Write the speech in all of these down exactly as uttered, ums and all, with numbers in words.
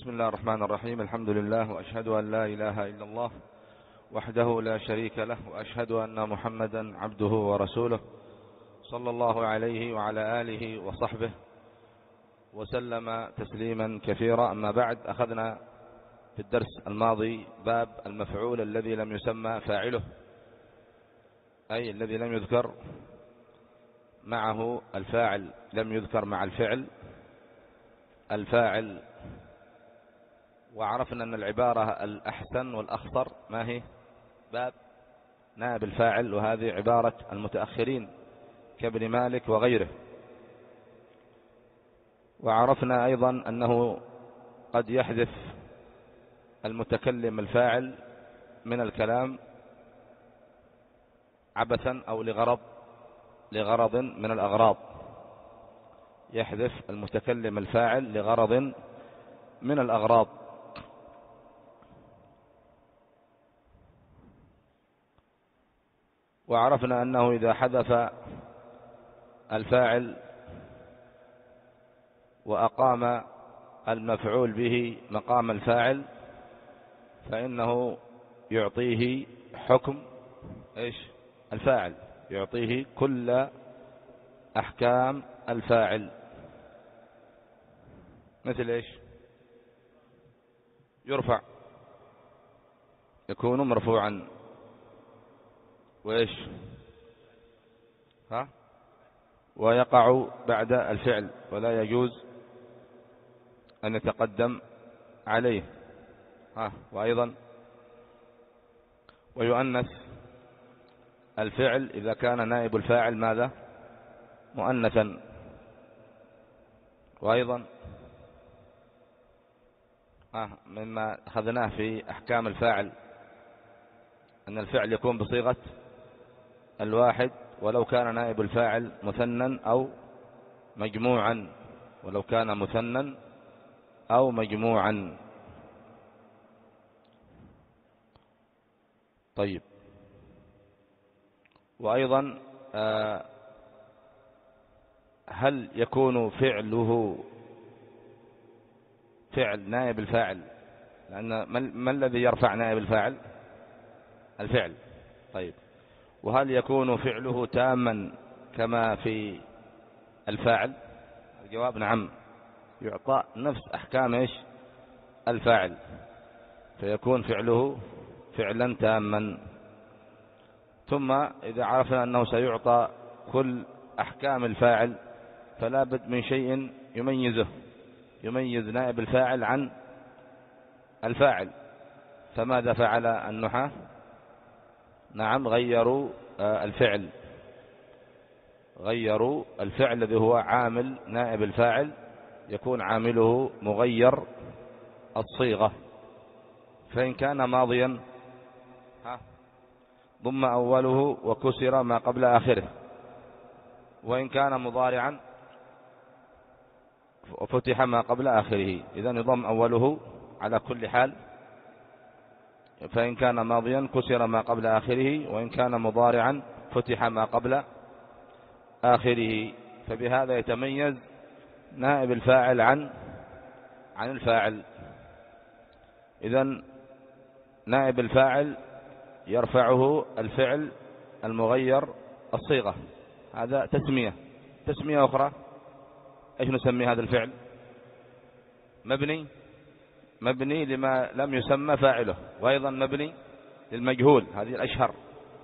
بسم الله الرحمن الرحيم. الحمد لله، وأشهد أن لا إله إلا الله وحده لا شريك له، وأشهد أن محمدا عبده ورسوله صلى الله عليه وعلى آله وصحبه وسلم تسليما كثيرا. أما بعد، أخذنا في الدرس الماضي باب المفعول الذي لم يسمى فاعله، أي الذي لم يذكر معه الفاعل، لم يذكر مع الفعل الفاعل. وعرفنا أن العبارة الأحسن والأخطر ما هي؟ باب نائب الفاعل، وهذه عبارة المتأخرين كابن مالك وغيره. وعرفنا أيضا أنه قد يحذف المتكلم الفاعل من الكلام عبثا أو لغرض لغرض من الأغراض، يحذف المتكلم الفاعل لغرض من الأغراض. وعرفنا أنه إذا حذف الفاعل وأقام المفعول به مقام الفاعل فإنه يعطيه حكم إيش؟ الفاعل، يعطيه كل أحكام الفاعل. مثل إيش؟ يرفع، يكون مرفوعا، وإيش؟ ها؟ ويقع بعد الفعل ولا يجوز أن يتقدم عليه. ها؟ وأيضا ويؤنث الفعل إذا كان نائب الفاعل ماذا؟ مؤنثا. وأيضا آه مما أخذناه في أحكام الفاعل أن الفعل يكون بصيغة الواحد ولو كان نائب الفاعل مثنى أو مجموعا، ولو كان مثنى أو مجموعا. طيب، وأيضا آه هل يكون فعله فعل نائب الفاعل؟ لأن ما الذي يرفع نائب الفاعل؟ الفعل. طيب، وهل يكون فعله تاما كما في الفاعل؟ الجواب نعم، يعطى نفس أحكام إيش؟ الفاعل، فيكون فعله فعلا تاما. ثم إذا عرفنا أنه سيعطى كل أحكام الفاعل فلا بد من شيء يميزه، يميز نائب الفاعل عن الفاعل. فماذا فعل النحاة؟ نعم، غيروا الفعل، غيروا الفعل الذي هو عامل نائب الفاعل، يكون عامله مغير الصيغة. فإن كان ماضيا ضم أوله وكسر ما قبل آخره، وإن كان مضارعا وفتح ما قبل آخره، إذن يضم أوله على كل حال. فإن كان ماضيا كسر ما قبل آخره، وإن كان مضارعا فتح ما قبل آخره. فبهذا يتميز نائب الفاعل عن عن الفاعل. إذن نائب الفاعل يرفعه الفعل المغير الصيغة، هذا تسمية. تسمية أخرى إيش نسمي هذا الفعل؟ مبني مبني لما لم يسمى فاعله، وأيضا مبني للمجهول، هذه الأشهر،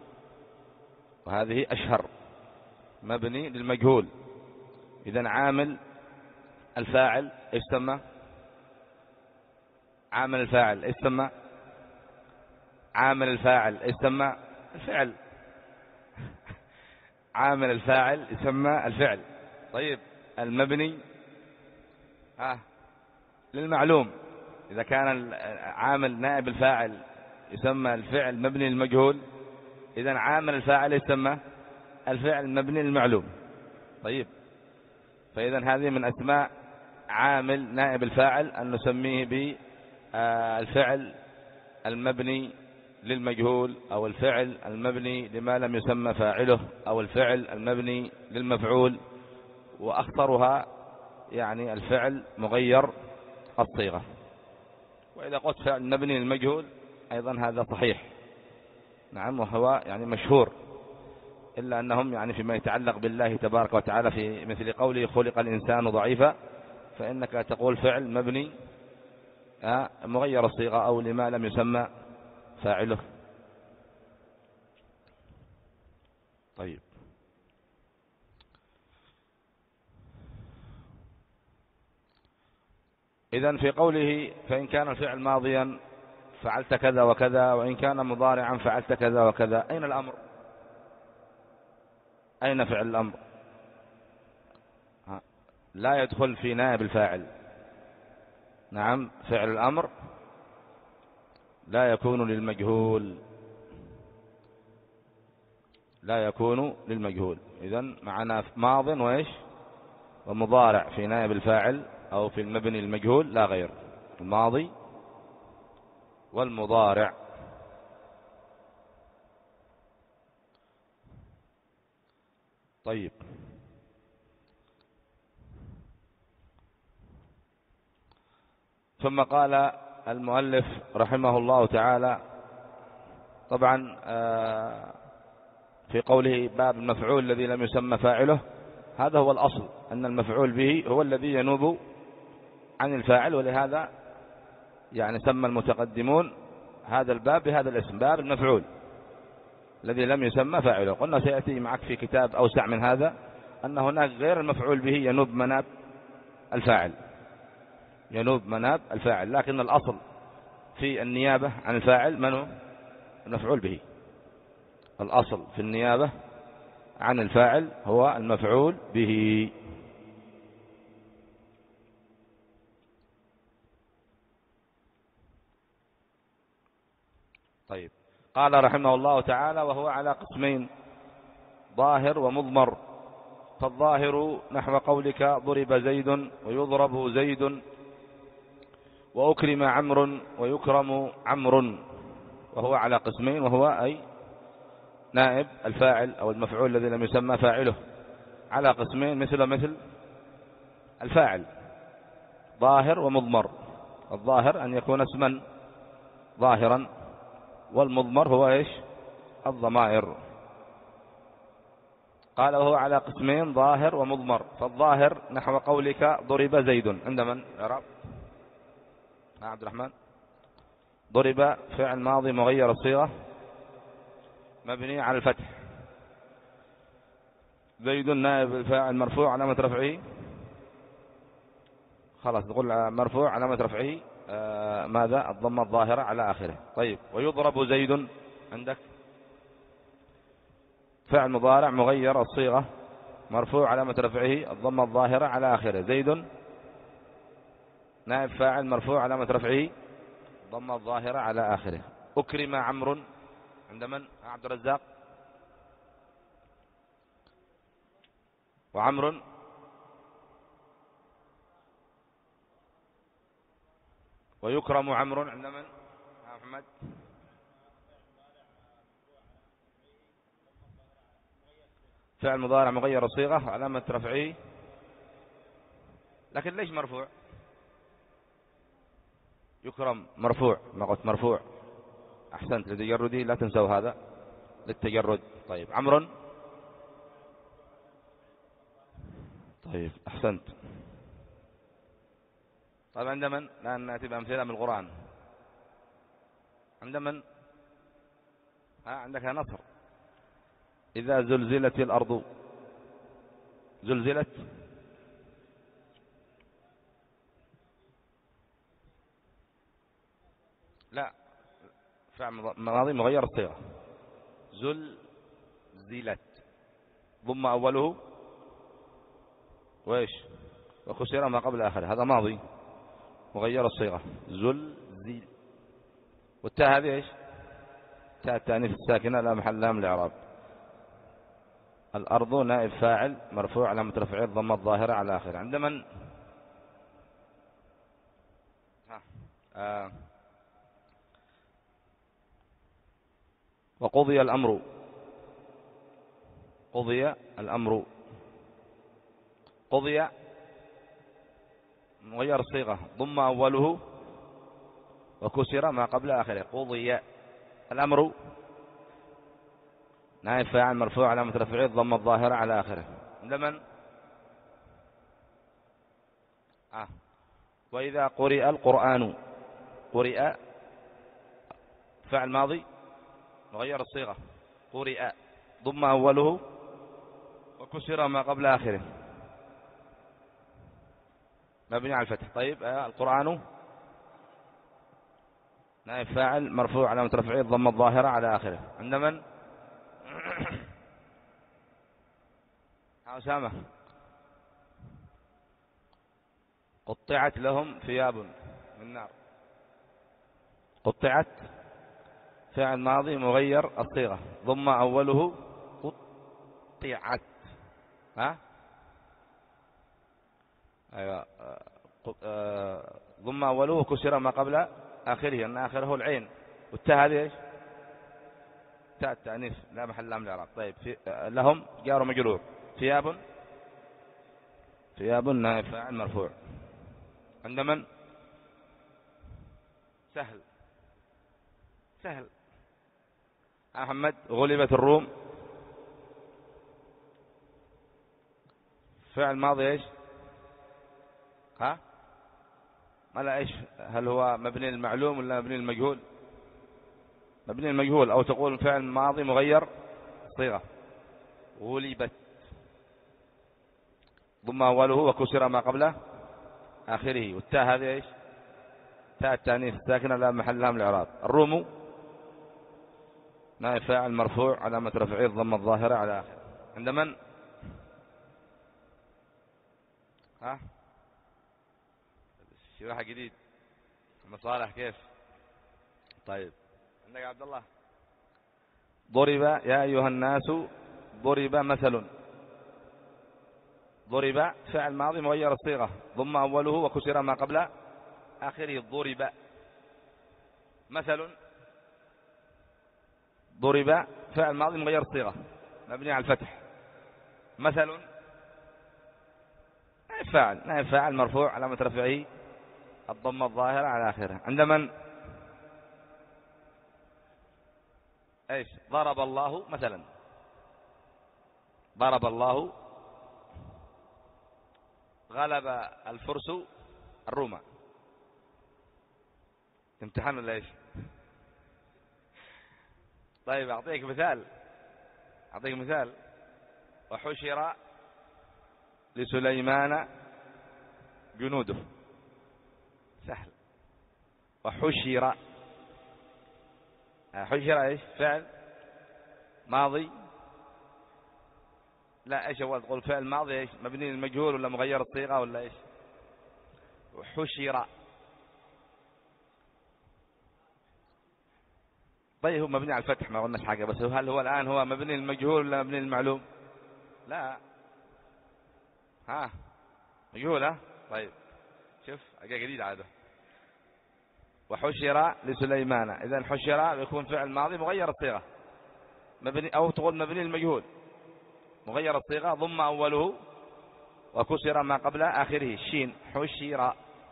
وهذه أشهر، مبني للمجهول. إذن عامل الفاعل إيش سمى؟ عامل الفاعل إيش سمى؟ عامل الفاعل إيش سمى؟ الفعل. عامل الفاعل يسمى الفعل. طيب، المبني آه للمعلوم، إذا كان عامل نائب الفاعل يسمى الفعل مبني للمجهول، إذن عامل الفاعل يسمى الفعل مبني للمعلوم. طيب، فإذن هذه من أسماء عامل نائب الفاعل أن نسميه بالفعل المبني للمجهول، أو الفعل المبني لما لم يسمى فاعله، أو الفعل المبني للمفعول. وأخطرها يعني الفعل مغير الصيغة. وإذا قلت فعل مبني للمجهول أيضا هذا صحيح، نعم، وهو يعني مشهور، إلا أنهم يعني فيما يتعلق بالله تبارك وتعالى في مثل قوله خلق الإنسان ضعيفا، فإنك تقول فعل مبني مغير الصيغة أو لما لم يسمى فاعله. طيب، إذن في قوله فإن كان الفعل ماضيا فعلت كذا وكذا، وإن كان مضارعا فعلت كذا وكذا، أين الأمر؟ أين فعل الأمر؟ لا يدخل في نائب الفاعل. نعم، فعل الأمر لا يكون للمجهول، لا يكون للمجهول. إذن معنا ماض وإيش ومضارع في نائب الفاعل أو في المبني المجهول لا غير، الماضي والمضارع. طيب، ثم قال المؤلف رحمه الله تعالى، طبعا في قوله باب المفعول الذي لم يسمى فاعله، هذا هو الأصل أن المفعول به هو الذي ينوب عن الفاعل، ولهذا يعني سمى المتقدمون هذا الباب بهذا الاسم، باب المفعول الذي لم يسمى فاعله. قلنا سيأتي معك في كتاب أوسع من هذا أن هناك غير المفعول به ينوب مناب الفاعل، ينوب مناب الفاعل، لكن الأصل في النيابة عن الفاعل من هو؟ المفعول به. الأصل في النيابة عن الفاعل هو المفعول به. طيب، قال رحمه الله تعالى وهو على قسمين، ظاهر ومضمر. فالظاهر نحو قولك ضرب زيد ويضرب زيد وأكرم عمرو ويكرم عمرو، وهو على قسمين، وهو أي نائب الفاعل أو المفعول الذي لم يسمى فاعله على قسمين مثل مثل الفاعل، ظاهر ومضمر. الظاهر أن يكون اسما ظاهرا، والمضمر هو إيش؟ الضمائر. قال وهو على قسمين ظاهر ومضمر. فالظاهر نحو قولك ضرب زيد، عند من يعرب؟ عبد الرحمن. ضرب فعل ماضي مغير الصيغة مبني على الفتح، زيد نائب الفاعل مرفوع علامة رفعه، خلاص نقول مرفوع علامة رفعه آه ماذا؟ الضمة الظاهرة على آخره. طيب، ويضرب زيد عندك فعل مضارع مغير الصيغة مرفوع علامة رفعه الضمة الظاهرة على آخره، زيد نائب فاعل مرفوع علامة رفعه الضمة الظاهرة على آخره. أكرم عمرو عند من؟ عبد الرزاق. وعمرو ويكرم عمرو عند من؟ محمد. فعل مضارع مغير الصيغة علامة رفعه، لكن ليش مرفوع؟ يكرم مرفوع، ما قلت مرفوع، أحسنت، لتجرده لا تنسوا هذا للتجرد. طيب، عمرو. طيب، أحسنت. طيب، عند من؟ الآن نأتي بأمثلة من القرآن. عند من؟ ها عندك نصر. إذا زلزلت الأرض، زلزلت لا، فعل ماضي مغير الصيغة، زلزلت ضم أوله وإيش وكسر ما قبل آخره، هذا ماضي مغير الصيغة زلزل. والتاء هذه إيش؟ تاء التانيث الساكنة لا محل لها من الإعراب. الأرض نائب فاعل مرفوع علامة رفعه الضمة الظاهرة على آخره. عند من؟ آه. وقضي الأمر، قضي الأمر، قضي مغير الصيغة ضم أوله وكسر ما قبل آخره. قضي. الأمر نائب فاعل مرفوع علامة رفعه الضمة الظاهرة على آخره. لمن آه. وإذا قرئ القرآن. قرئ فعل ماضي مغير الصيغة. قرئ ضم أوله وكسر ما قبل آخره مبني على الفتح. طيب آه. القرآن نائب فاعل مرفوع علامة رفعه الضمة الظاهرة على آخره. عند من؟ أسامة. قطعت لهم ثياب من نار. قطعت فعل ماضي مغير الصيغة ضم أوله قطعت. ها أيوة. ضم أوله وكسر ما قبل آخره أن آخره العين والتاء هذه إيش؟ تاء التأنيث لا محل لها من الإعراب. طيب في لهم جار مجرور. ثياب ثياب نائب فاعل مرفوع. عند من؟ سهل سهل. محمد. غلبت الروم فعل ماضي ايش؟ ها ما لا ايش؟ هل هو مبني المعلوم ولا مبني المجهول؟ مبني المجهول. او تقول فعل ماضي مغير صيغة. غلبت ضم أوله وكسر ما قبله آخره والتاء هذه ايش؟ تاء التانيث ساكنة لا محل لها من الإعراب. الروم نائب فاعل مرفوع علامة رفعه الضمة الظاهرة على آخره. عند من؟ ها شرح جديد مصالح كيف؟ طيب عندك عبد الله. ضرب يا أيها الناس ضرب مثل. ضرب فعل ماضي مغير الصيغة ضم أوله وكسر ما قبل آخره. ضرب مثل. ضرب فعل ماضي مغير الصيغة مبني على الفتح. مثل نائب فاعل نائب فاعل مرفوع علامة رفعه الضمة الظاهرة على آخره. عند من؟ ايش؟ ضرب الله مثلا. ضرب الله. غلب الفرس الروم. امتحان ولا ايش؟ طيب اعطيك مثال اعطيك مثال. وحشر لسليمان جنوده. سهل. وحشر. حشر ايش؟ فعل ماضي لا ايش هو؟ تقول فعل ماضي ايش؟ مبني للمجهول ولا مغير الصيغة ولا ايش؟ حشر. طيب هو مبني على الفتح ما قلناش حاجة. بس هل هو الآن هو مبني للمجهول ولا مبني للمعلوم؟ لا ها مجهول. ها طيب شوف حاجة جديدة عاده. وحشر لسليمان. إذا حشر يكون فعل ماضي مغير الصيغة مبني أو تقول مبني للمجهول مغير الصيغة ضم أوله وكسر ما قبل آخره. الشين. حشر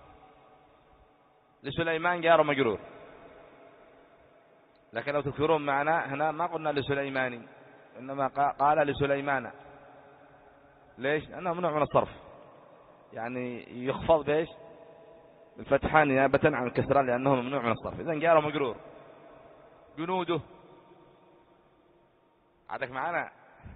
لسليمان جار مجرور. لكن لو تذكرون معنا هنا ما قلنا لسليماني إنما قال لسليمان. ليش؟ لأنه ممنوع من الصرف يعني يخفض بإيش؟ بالفتحان نيابة عن الكسرة لأنه ممنوع من الصرف. إذن جار مجرور. جنوده. عندك معنا.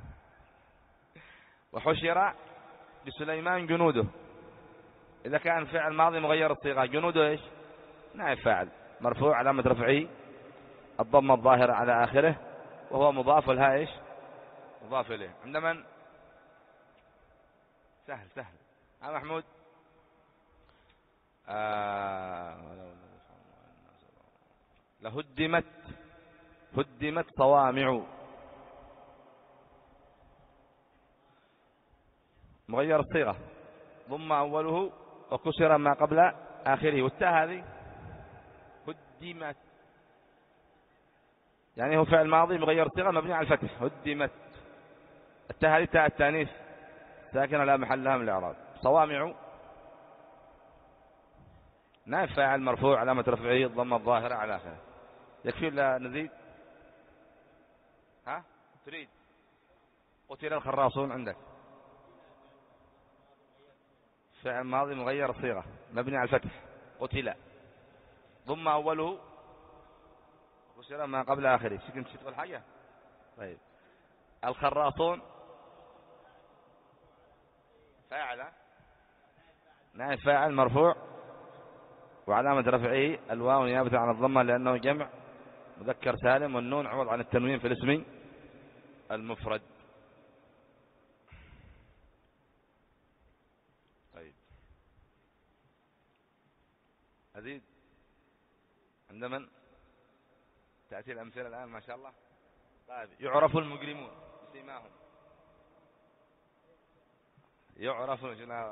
وحشر لسليمان جنوده. إذا كان فعل ماضي مغير الصيغة جنوده إيش؟ نائب فاعل مرفوع علامة رفعه الضمة الظاهرة على آخره وهو مضاف لها إيش؟ مضاف إليه. عند من؟ سهل سهل. ها محمود. آه لهدمت. هدمت صوامع. مغير الصيغة ضم أوله وكسر ما قبل آخره والتاء هذه هدمت يعني هو فعل ماضي مغير الصيغة مبني على الفتح. هدمت. التاء هذه تاء التانيث ساكنة لا محل لها من الإعراب. صوامع نائب فاعل مرفوع علامة رفعه الضمة الظاهرة على آخره. يكفي ولا نزيد؟ ها تريد؟ قتل الخراصون عندك فعل ماضي مغير الصيغة مبني على الفتح. قتل ضم أوله وكسر ما قبل آخره. شو كنت تقول حاجة؟ طيب الخراصون فاعل نائب فاعل مرفوع وعلامة رفعه الواو نيابة عن الضمة لأنه جمع مذكر سالم والنون عوض عن التنوين في الاسم المفرد. طيب أزيد عند من تأتي الأمثلة الآن ما شاء الله. طيب يعرف المجرمون بسيماهم. يعرف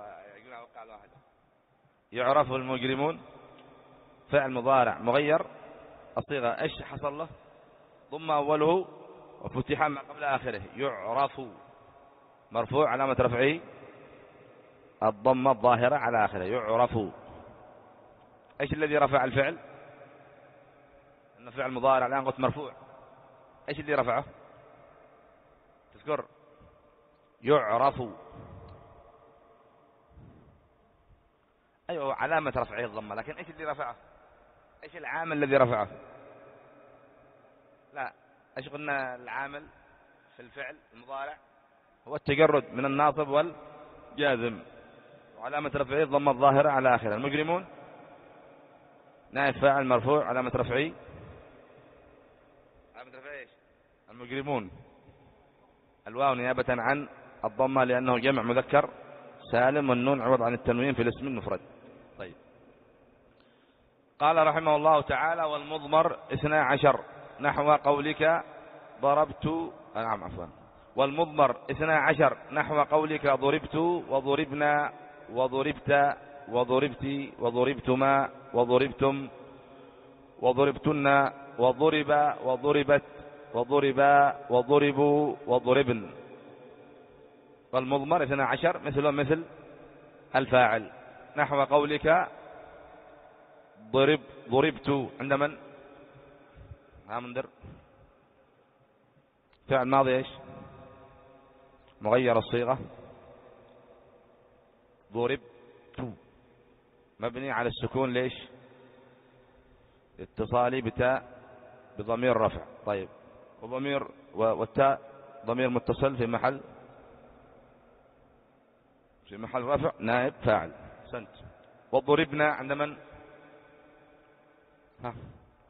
يعرف المجرمون فعل مضارع مغير الصيغة ايش حصل له؟ ضم أوله وفتح ما قبل آخره. يعرف مرفوع علامة رفعه الضمة الظاهرة على آخره. يعرف ايش الذي رفع الفعل؟ انه فعل مضارع الآن قلت مرفوع. ايش اللي رفعه؟ تذكر؟ يعرف ايوه علامة رفعه الضمة لكن ايش اللي رفعه؟ ايش العامل الذي رفعه؟ لا ايش قلنا العامل في الفعل المضارع؟ هو التجرد من الناصب والجازم وعلامة رفعه الضمة الظاهرة على آخره. المجرمون نائب فاعل مرفوع علامة رفعه علامة رفعه ايش؟ المجرمون الواو نيابة عن الضمة لأنه جمع مذكر سالم والنون عوض عن التنوين في الاسم المفرد. طيب قال رحمه الله تعالى والمضمر اثنا عشر نحو قولك ضربت نعم عفوا والمضمر اثنا عشر نحو قولك ضربت وضربنا وضربت وضربت وضربتما وضربتم وضربتن وضرب وضربت وضربا وضربوا وضربن. والمضمر اثنا عشر مثل مثل الفاعل نحو قولك ضرب ضربت عند من؟ ها منذر فعل ماضي ايش؟ مغير الصيغة ضربت مبني على السكون ليش؟ اتصالي بتاء بضمير رفع. طيب وضمير والتاء ضمير متصل في محل في محل رفع نائب فاعل. سنت وضربنا عند من؟ ها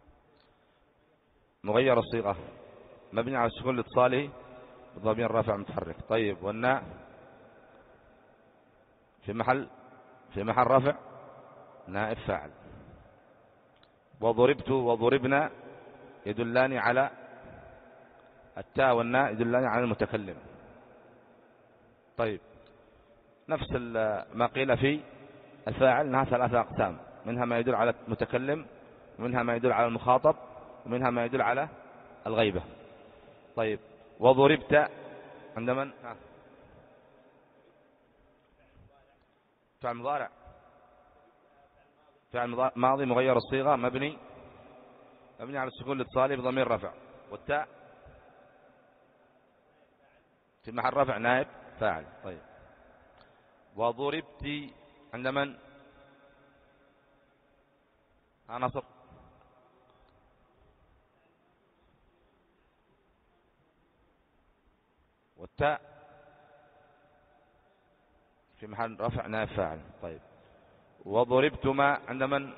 مغير الصيغة مبني على السكون لاتصاله بضمير رفع متحرك. طيب والناء في محل في محل رفع نائب فاعل. وضربت وضربنا يدلان على التاء والناء يدلان على المتكلم. طيب نفس ما قيل في الفاعل انها ثلاثة أقسام منها ما يدل على المتكلم ومنها ما يدل على المخاطب ومنها ما يدل على الغيبة. طيب وضربت عند من؟ ها فعل مضارع فعل ماضي مغير الصيغة مبني مبني على السكون الاتصالي بضمير رفع والتاء في محل رفع نائب فاعل. طيب وضربت عند من؟ ها نصر والتاء في محل رفع نائب فاعل. طيب وضربتما عند من؟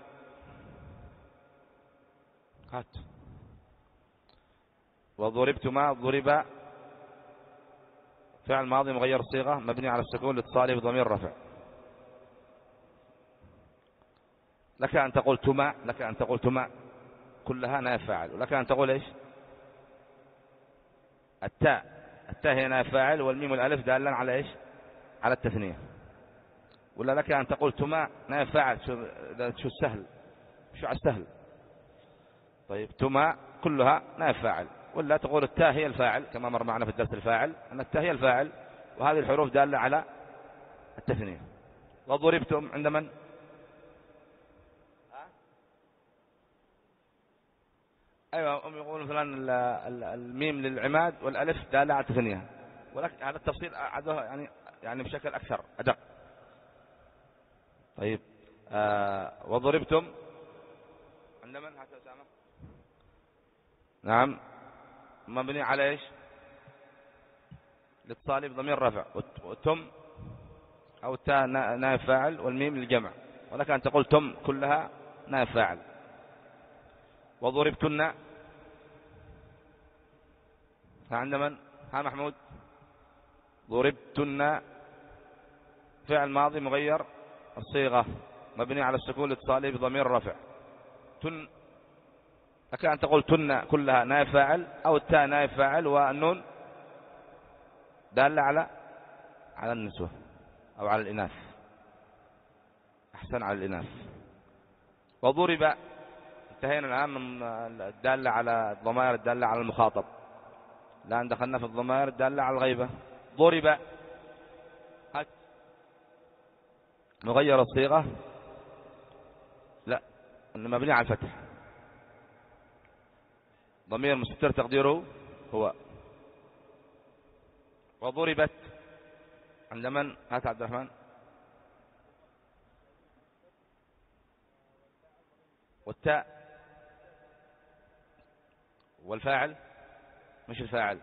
هات وضربتما ضرب فعل ماضي مغير الصيغة مبني على السكون لاتصاله بضمير رفع. لك أن تقول تما لك أن تقول تما كلها نائب فاعل ولك أن تقول إيش؟ التاء التاء هي نائب فاعل والميم والألف دالا على إيش؟ على التثنية. ولا لك أن تقول تما نائب فاعل شو شو السهل شو على السهل. طيب تما كلها نائب فاعل ولا تقول التاء هي الفاعل كما مر معنا في الدرس الفاعل أن التاء هي الفاعل وهذه الحروف دالة على التثنية. وضربتم عند من؟ أيوة، هم يقولون مثلا الميم للعماد والألف دالة على التثنية، ولكن هذا التفصيل عده يعني يعني بشكل أكثر أدق. طيب آه وضربتم عند من هات أسامة؟ نعم، مبني على إيش؟ الاتصال بضمير رفع، وتم أو التاء نائب فاعل والميم للجمع، ولك أن تقول تم كلها نائب فاعل. وضربتن عند من؟ ها محمود. ضربتن فعل ماضي مغير الصيغة مبني على السكون الاتصالي بضمير رفع. تن لك أن تقول تن كلها نائب فاعل، أو التاء نائب فاعل والنون دالة على على النسوة أو على الإناث، أحسن على الإناث. وضرب انتهينا الآن من الدالة على الضمائر الدالة على المخاطب، الآن دخلنا في الضمائر الدالة على الغيبة. ضرب مغير الصيغة لا مبني على الفتح، ضمير مستتر تقديره هو. وضربت عند من؟ هات عبد الرحمن. والتاء والفاعل مش الفاعل،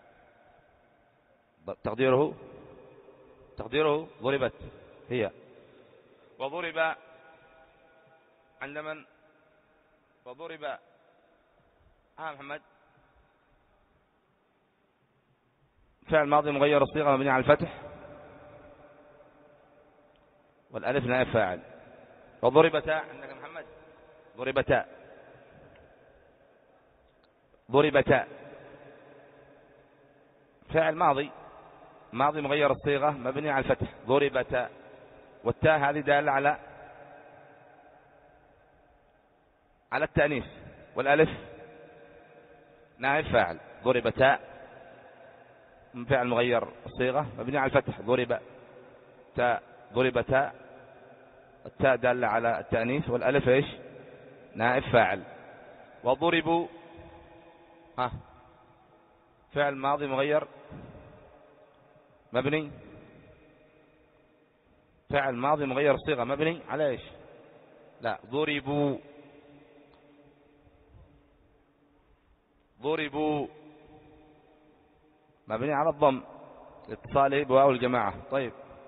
تقديره تقديره ضربت هي. وضرب عند من؟ وضرب ها محمد. فعل ماضي مغير الصيغة مبني على الفتح والألف نائب فاعل. وضربتا عندك محمد. ضربتا ضربتا فعل ماضي ماضي مغير الصيغة مبني على الفتح ضربتا، والتاء هذه دالة على على التأنيث، والألف نائب فاعل. ضربتا فعل مغير الصيغة مبني على الفتح ضرب تاء ضربتا، التاء دالة على التأنيث والألف ايش؟ نائب فاعل. وضربوا ها فعل ماضي مغير مبني فعل ماضي مغير الصيغة مبني على ايش؟ لا ضربوا ضربوا مبني على الضم اتصاله بواو الجماعة. طيب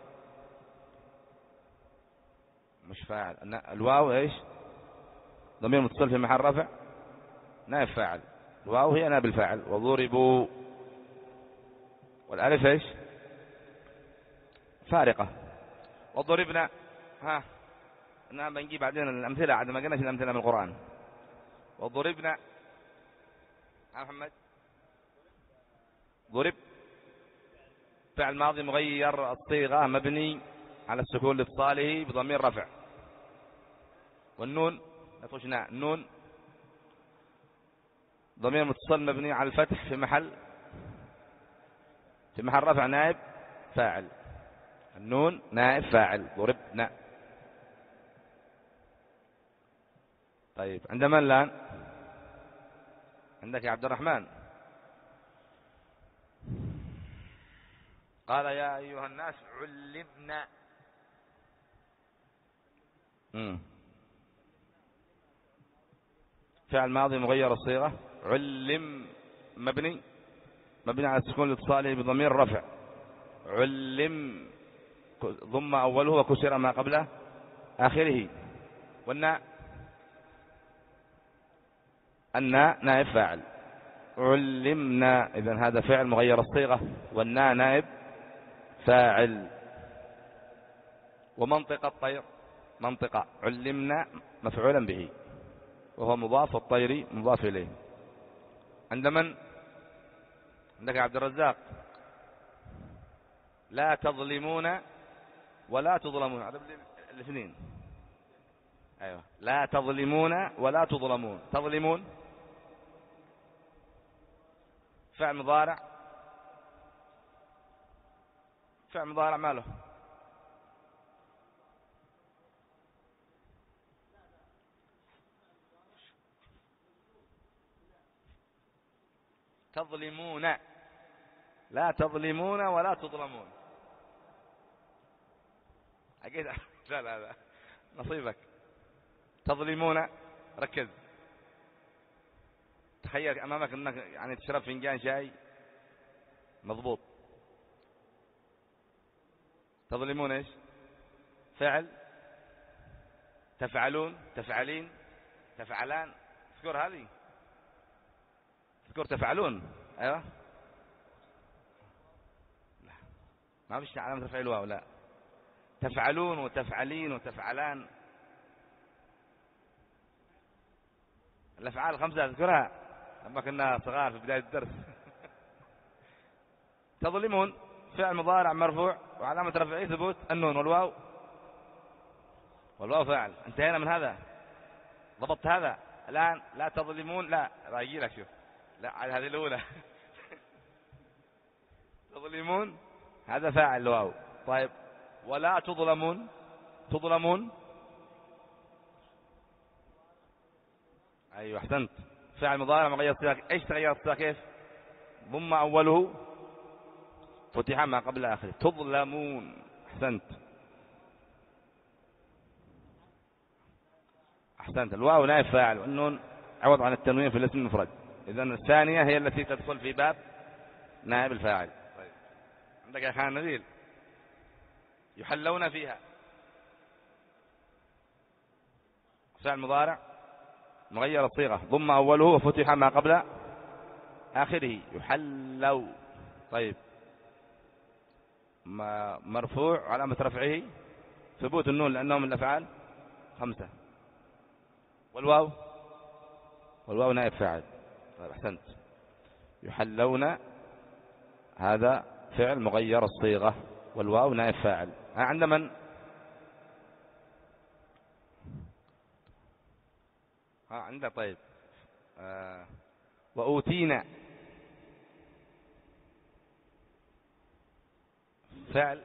مش فاعل، الواو ايش؟ ضمير متصل في محل رفع نائب فاعل، الواو هي نائب الفاعل. وضربوا والالف ايش؟ فارقة. وضربنا ها نعم بنجيب بعدين الامثلة عاد ما قلناش الامثلة من القرآن. وضربنا ها محمد. ضرب فعل ماضي مغير الصيغة مبني على السكون لاتصاله بضمير رفع، والنون نفشنا النون ضمير متصل مبني على الفتح في محل في محل رفع نائب فاعل، النون نائب فاعل. ضربنا. طيب عند من الآن؟ عندك يا عبد الرحمن. قال يا أيها الناس علمنا. مم. فعل ماضي مغير الصيغة علم مبني مبني على السكون الاتصالي بضمير رفع علم ضم أوله وكسر ما قبله آخره. والناء الناء نائب فاعل علمنا، إذن هذا فعل مغير الصيغة والناء نائب فاعل. ومنطق الطير منطقة علمنا مفعولا به وهو مضاف، الطير مضاف إليه. عند من؟ عندك عبد الرزاق. لا تظلمون ولا تظلمون، هذا الاثنين. أيوة لا تظلمون ولا تظلمون. تظلمون فعل مضارع فعل مضارع ماله؟ تظلمون، لا تظلمون ولا تظلمون. أكيد لا لا لا نصيبك. تظلمون، ركز، تخيل أمامك أنك يعني تشرب فنجان شاي مضبوط. تظلمون إيش؟ فعل، تفعلون، تفعلين، تفعلان. تذكر هذه؟ تذكر تفعلون؟ أيوة. لا ما فيش علامة تفعيل واو، لا. تفعلون وتفعلين وتفعلان، الأفعال الخمسة تذكرها لما كنا صغار في بداية الدرس. تظلمون فعل مضارع مرفوع وعلامة رفعه ثبوت النون والواو، والواو فاعل. انتهينا من هذا، ضبطت هذا الآن. لا تظلمون، لا راجي لك شوف، لا هذه الأولى. تظلمون هذا فاعل الواو. طيب ولا تظلمون، تظلمون أيوة أحسنت، فعل مضارع مغير صيغة. إيش تغير الصيغة كيف؟ ضم أوله فتح ما قبل آخره. تظلمون، أحسنت أحسنت. الواو نائب فاعل والنون عوض عن التنوين في الاسم المفرد، إذن الثانية هي التي تدخل في باب نائب الفاعل. طيب عندك يا خان نبيل. يحلون فيها، فعل مضارع مغير الصيغة، ضم أوله وفتح ما قبل آخره. يحلوا. طيب مرفوع علامة رفعه ثبوت النون لأنه من الأفعال خمسة. والواو، والواو نائب فاعل. طيب أحسنت. يحلون هذا فعل مغير الصيغة والواو نائب فاعل. عند من؟ ها عنده. طيب آه. وأوتينا فعل،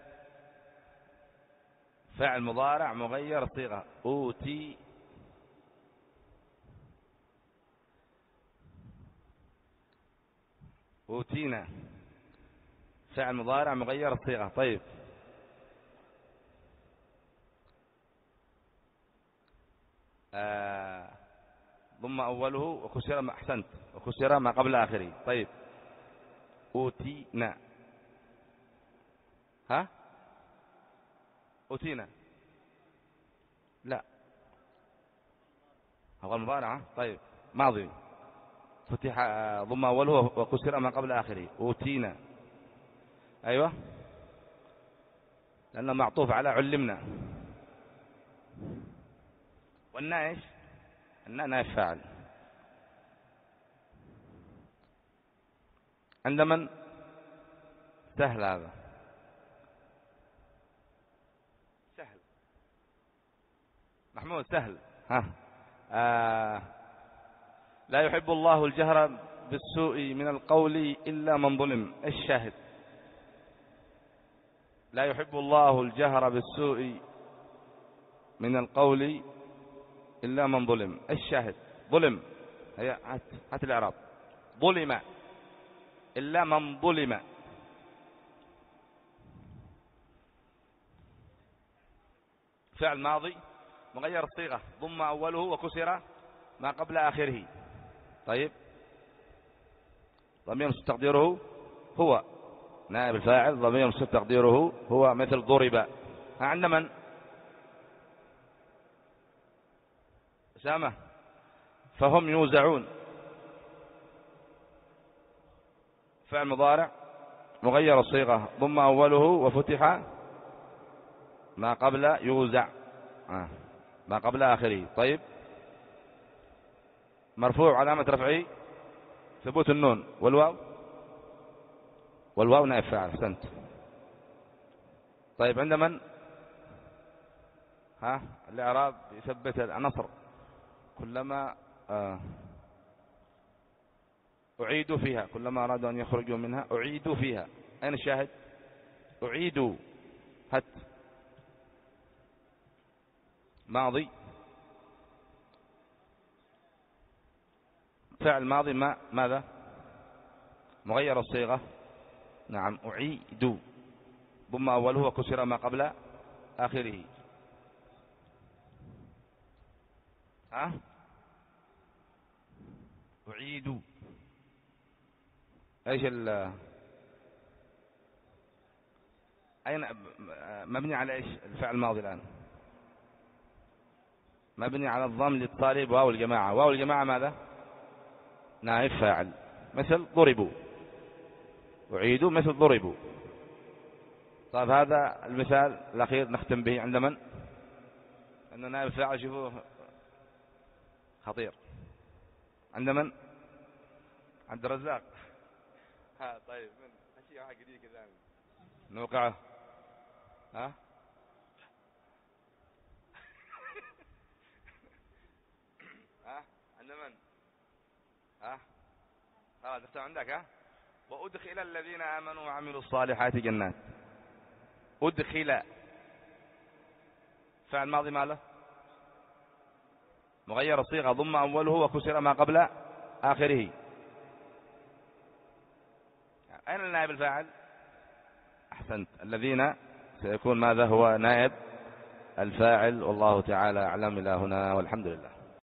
فعل مضارع مغير الصيغة. أوتي، أوتينا فعل مضارع مغير الصيغة. طيب آه. ضم أوله وكسر ما، أحسنت، وكسر ما قبل آخره. طيب أوتينا، ها أوتينا لا هو المضارع. طيب ماضي فتح ضم أوله وكسر ما قبل آخره. أوتينا أيوة، لأنه معطوف على علمنا. والنا إيش؟ النا نائب فاعل. عند من؟ سهل هذا، سهل محمود، سهل. ها آه. لا يحب الله الجهر بالسوء من القول إلا من ظلم. الشاهد لا يحب الله الجهر بالسوء من القول إلا من ظلم. الشاهد ظلم، هي هات هات الإعراب. ظلم إلا من ظلم. فعل ماضي مغير الصيغة، ضم أوله وكسر ما قبل آخره. طيب ضمير مستتر تقديره هو نائب الفاعل، ضمير مستتر تقديره هو مثل ضرب. عند من؟ أسامة. فهم يوزعون فعل مضارع مغير الصيغة، ضم أوله وفتح ما قبل يوزع آه. ما قبل آخره. طيب مرفوع علامة رفعه ثبوت النون والواو، والواو نائب فاعل. أحسنت. طيب عند من؟ ها الإعراب يثبت النصر كلما آه. أعيدوا فيها، كلما أرادوا أن يخرجوا منها أعيدوا فيها. أين الشاهد؟ أعيدوا. هت ماضي فعل ماضي ما ماذا؟ مغير الصيغة. نعم أعيد، ضم أوله وكسر ما قبل آخره. ها أعيد ايش ال أين مبني على ايش الفعل الماضي الآن؟ مبني على الضم لاتصاله بواو الجماعة. واو الجماعة ماذا؟ نائب فاعل، مثل ضربوا. أعيدوا مثل ضربوا. طيب هذا المثال الأخير نختم به عند من؟ أن نائب فاعل شوفوه خطير. عند من؟ عند الرزاق. ها طيب من أشياء واحد جديد كذا نوقعه. ها ها عند من؟ ها خلاص اختم عندك. ها وأدخل الذين آمنوا وعملوا الصالحات جنات. أدخل فعل ماضي ماله؟ مغير الصيغة، ضم أوله وكسر ما قبل آخره. أين النائب الفاعل؟ أحسنت، الذين سيكون ماذا هو نائب الفاعل. والله تعالى أعلم. إلى هنا والحمد لله.